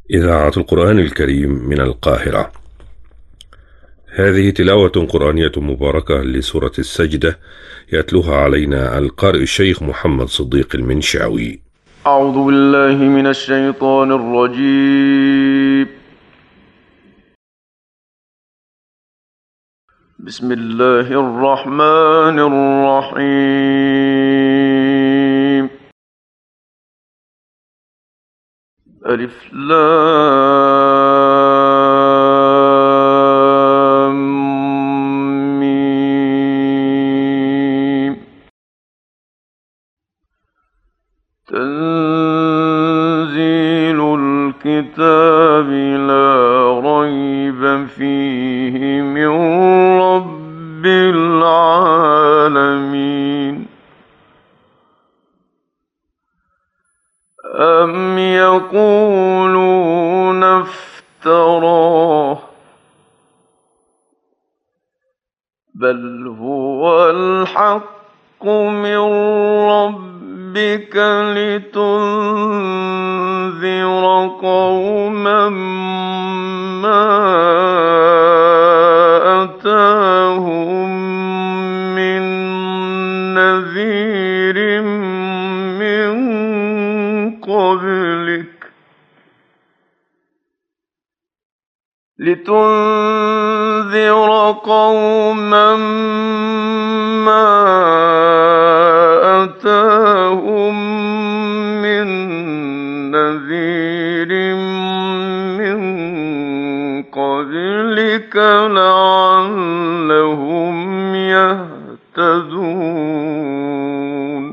إذاعة القرآن الكريم من القاهرة. هذه تلاوة قرآنية مباركة لسورة السجدة، يتلوها علينا القارئ الشيخ محمد صديق المنشاوي. أعوذ بالله من الشيطان الرجيم. بسم الله الرحمن الرحيم. ألف لام ميم. تنزيل الكتاب لا ريب فيه من رب العالمين. أم يقولون افتراه بل هو الحق من ربك لتنذر قوما ما أتاهم من نذير من قبلك أتاهم من نذير من قبلك لعلهم يهتدون.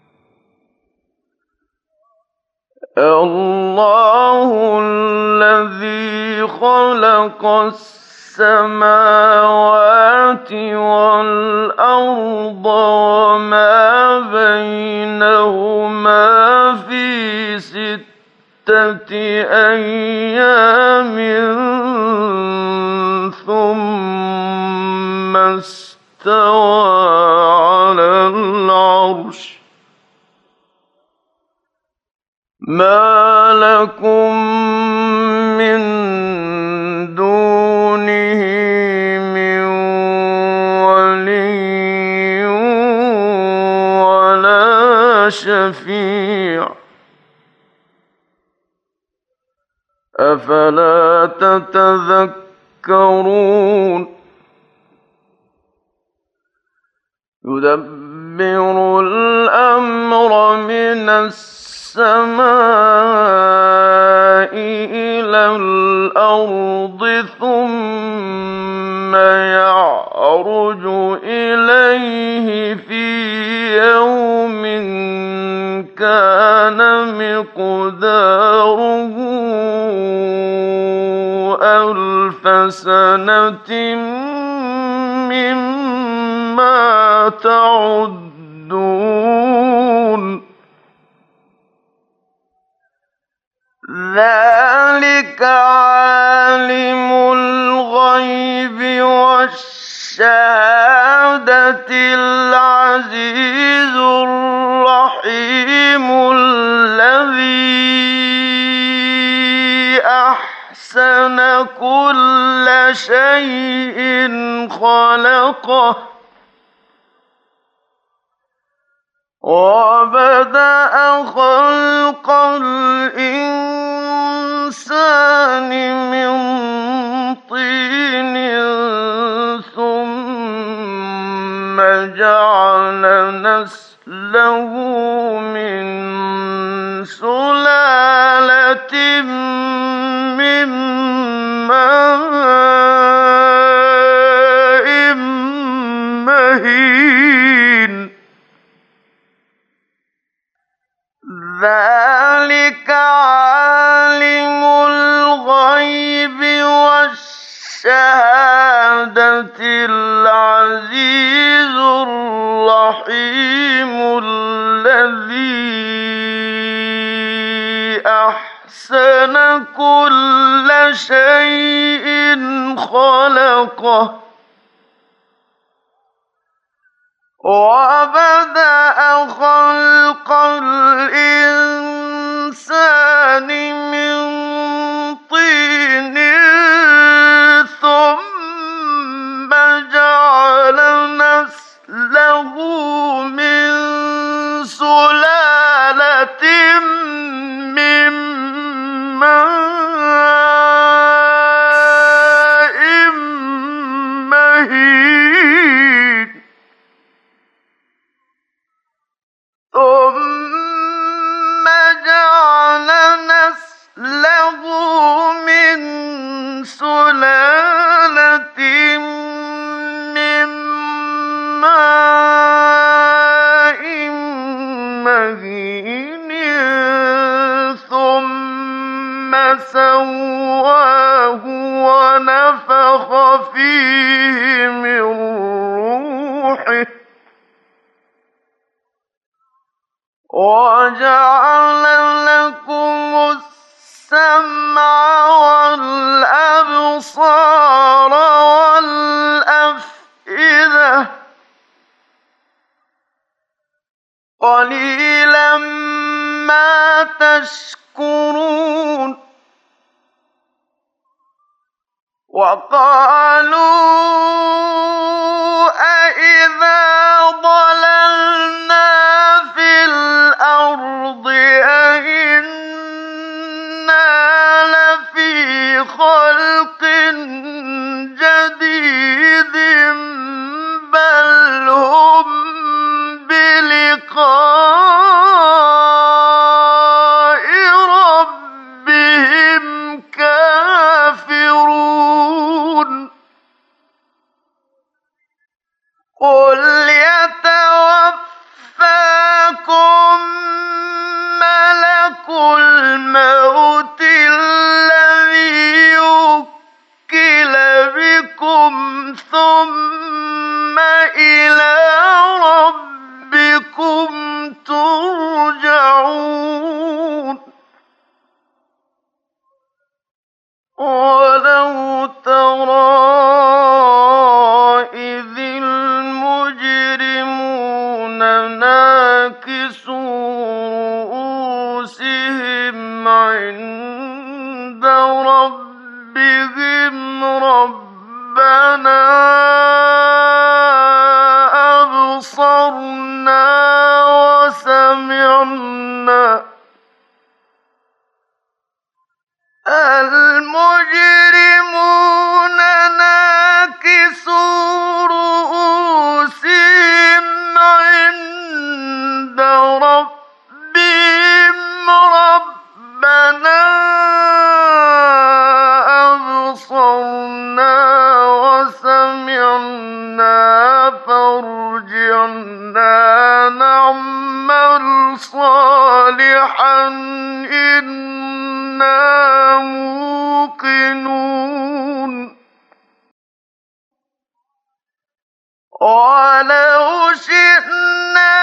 الله الذي خلق السماوات والأرض وما بينهما في 6 أيام ثم استوى على العرش. ما لكم من دونه من ولي ولا شفيع أفلا تتذكرون. يدبر الأمر من السماء إلى الأرض ثم يعرج إليه في يوم كان مقداره 1000 سنة مما تعدون. ذلك عالم الغيب والشهادة العزيز الرحيم الذي أحسن كل شيء خلقه وبدأ خلق الإنسان من طين ثم جعل نسله من سلالة من ماء مهين. ذلك عالم الغيب والشهادة العزيز الرحيم الذي أحسن كل شيء خلقه وبدأ خلق الإنسان من من سلالة من ماء مهين ثم سواه ونفخ فيه من روحه وجعل لكم السمع والأبصار والأفئدة قليلا ما تشكرون وقالوا أإذا ضللنا في الأرض أإنا لفي خلق جديد بل هم بلقاء ربهم كافرون قل يتوفاكم ملك الموت الذي وكل بكم ثم إلى ربكم ترجعون ولو ترى إذ المجرمون ناكسوا رؤوسهم عند ربهم ربنا أبصرنا وسمعنا المجرمون ناكسوا رؤوسهم عند ربهم ربنا أبصرنا وسمعنا فارجعنا نعمل صالحا إنا موقنون ولو شئنا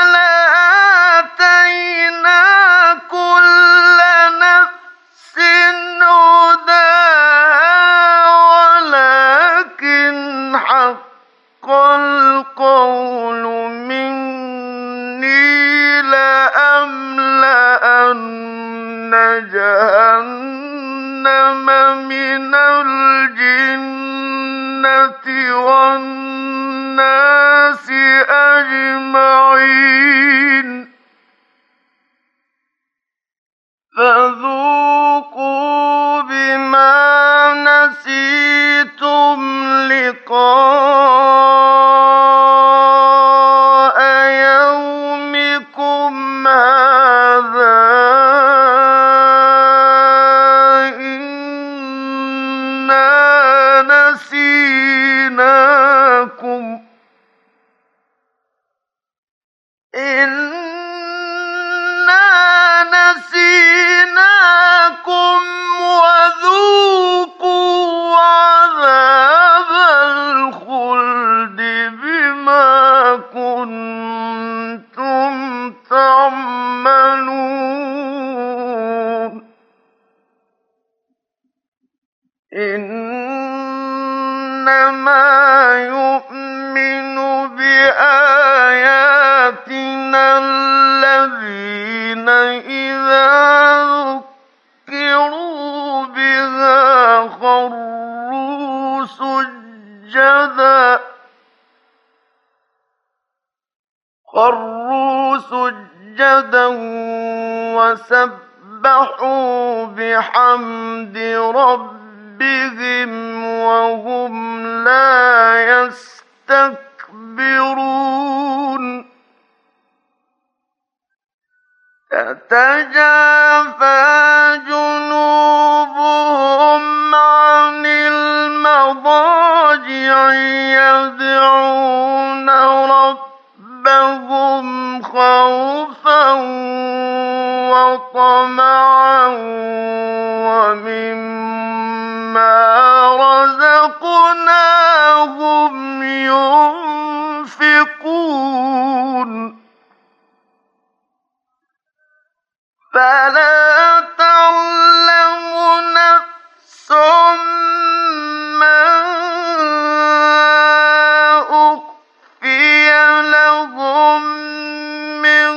لآتينا كل نفس هداها ولكن حق القول مني لأملأن جهنم من الجنة والناس أجمعين فذوقوا بما نسيتم لقاء يومكم هذا إنا نسيناكم وذوقوا عذاب الخلد بما كنتم تعملون إنما يؤمن بآياتنا الذين إذا ذكروا بها خروا سجدا وسبحوا بحمد ربهم وهم لا يستكبرون تتجافى جنوبهم عن المضاجع يدعون ربهم خوفا وطمعا ومما رزقناهم ينفقون فلا تعلم نفس ما أخفي لهم من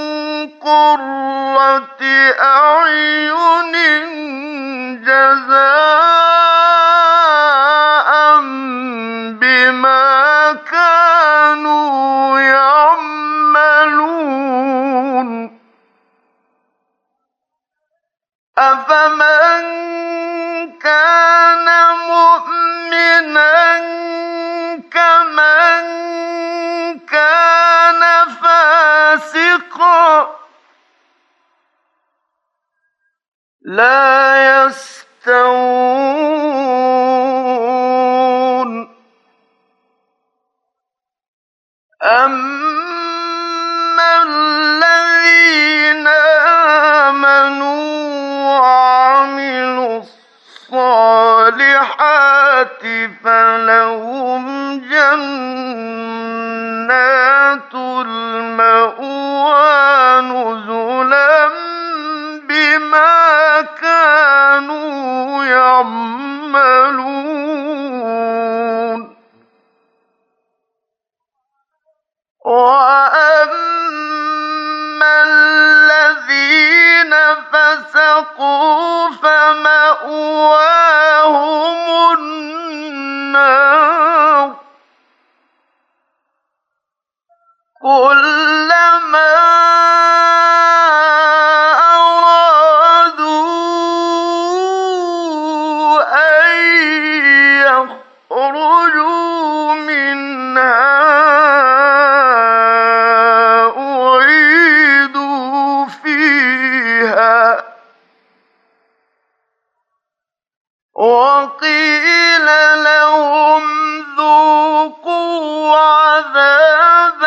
قرة أعين جزاء بما كانوا يعملون أفمن كان مؤمنا كمن كان فاسقا لا يستوون أما الذين آمنوا وعملوا الصالحات فلهم جنات المأوى نزلا بما كانوا يعملون وأما الذين فسقوا فمأواهم النار كلما أرادوا أن يخرجوا منها أعيدوا فيها وقيل لهم ذوقوا عذاب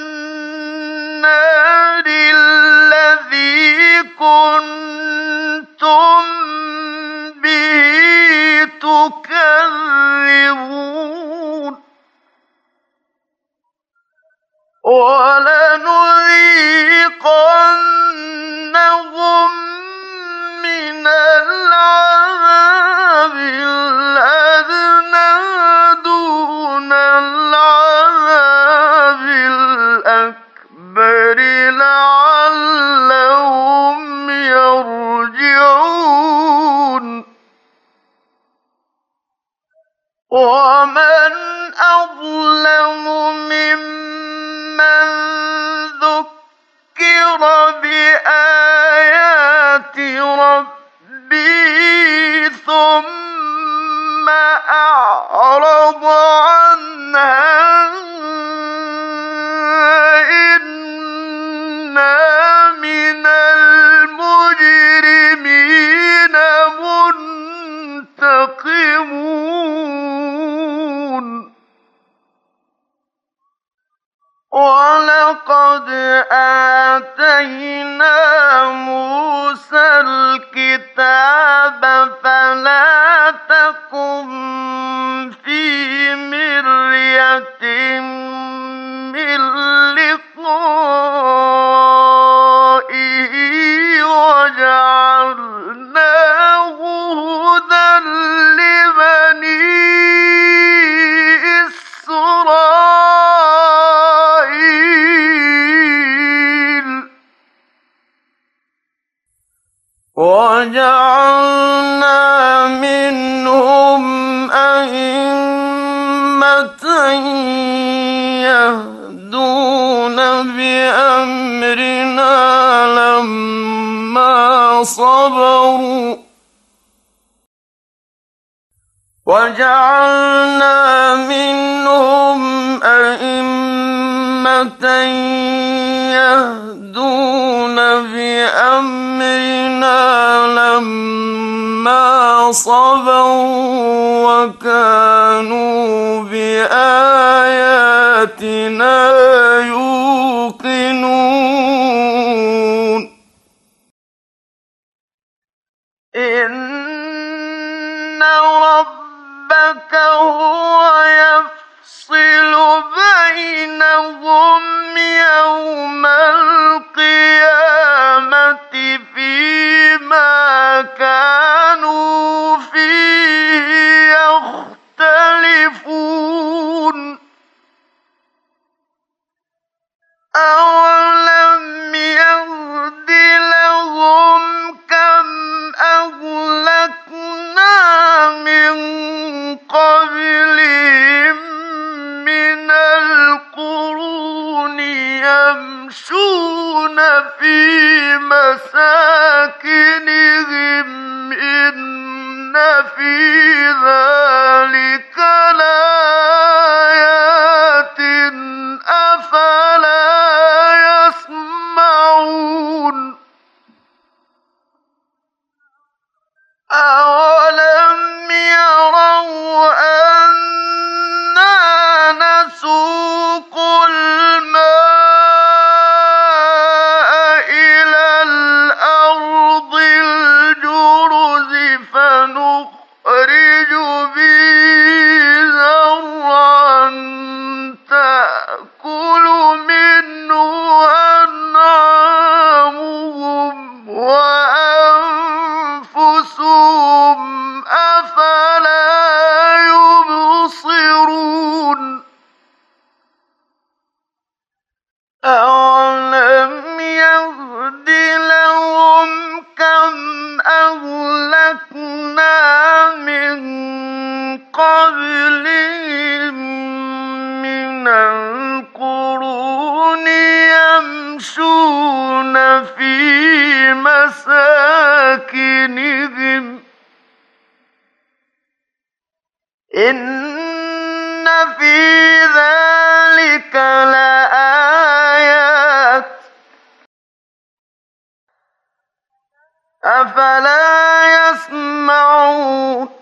النار الذي كنتم به تكذبون ولنذيقنهم من العذاب الأدنى دون العذاب الأكبر لعلهم يرجعون ومن أظلم ممن ذكر بآيات ربه ثم أعرض عنها إنا من المجرمين منتقمون ولقد آتينا موسى الكتاب فلا تكن في مرية من لقائه وجعلناه هدى لبني إسرائيل وجعلنا منهم أئمة يهدون بأمرنا لما صبروا وجعلنا منهم أئمة يهدون بأمرنا أمرنا لما صبروا وكانوا بآياتنا يوقنون إن ربك هو يفصل بينهم يوم القيامة فيما كانوا فيه يختلفون أولم يهد لهم كم أهلكنا من قبلهم من القرون يمشون في مساكنهم إن في ذلك لآيات أفلا يسمعون أولم يروا أنا نسوق الماء إلى الأرض الجرز فنخرج به زرعا تأكل منه أنعامهم وأنفسهم أفلا يبصرون أولم يهد لهم كم أهلكنا من قبلهم من القرون يمشون في مساكنهم إن في ذلك لآيات أفلا يسمعون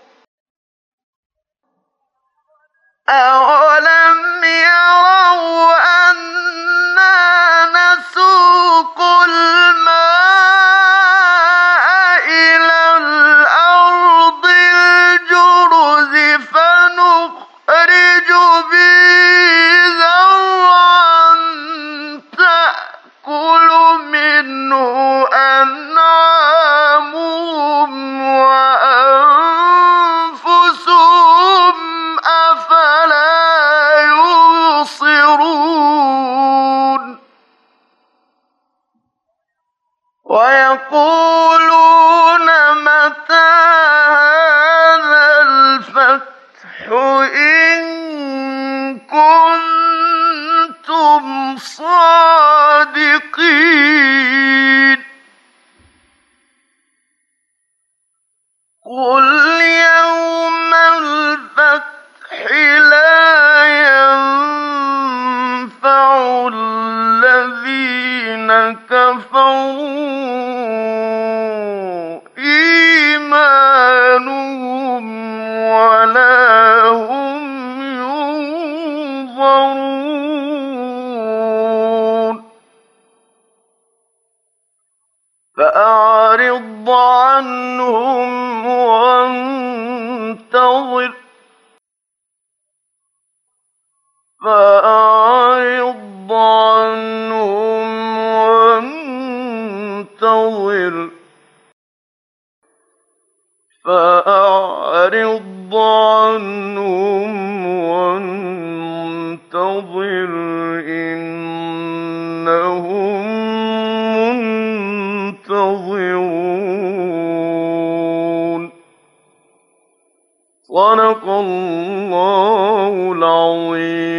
أولم يروا أنا نسوق الماء إلى الأرض الجرز فنخرج به زرعا تأكل منه أنعامهم وأنفسهم أفلا يبصرون ويقولون متى هذا الفتح إن كنتم صادقين قل يوم الفتح لا ينفع الذين كفروا إيمانهم ولا هم ينظرون فأعرض عنهم وانتظر فأعرض عنهم وانتظر فأعرض عنهم وانتظر إنهم منتظرون صدق الله العظيم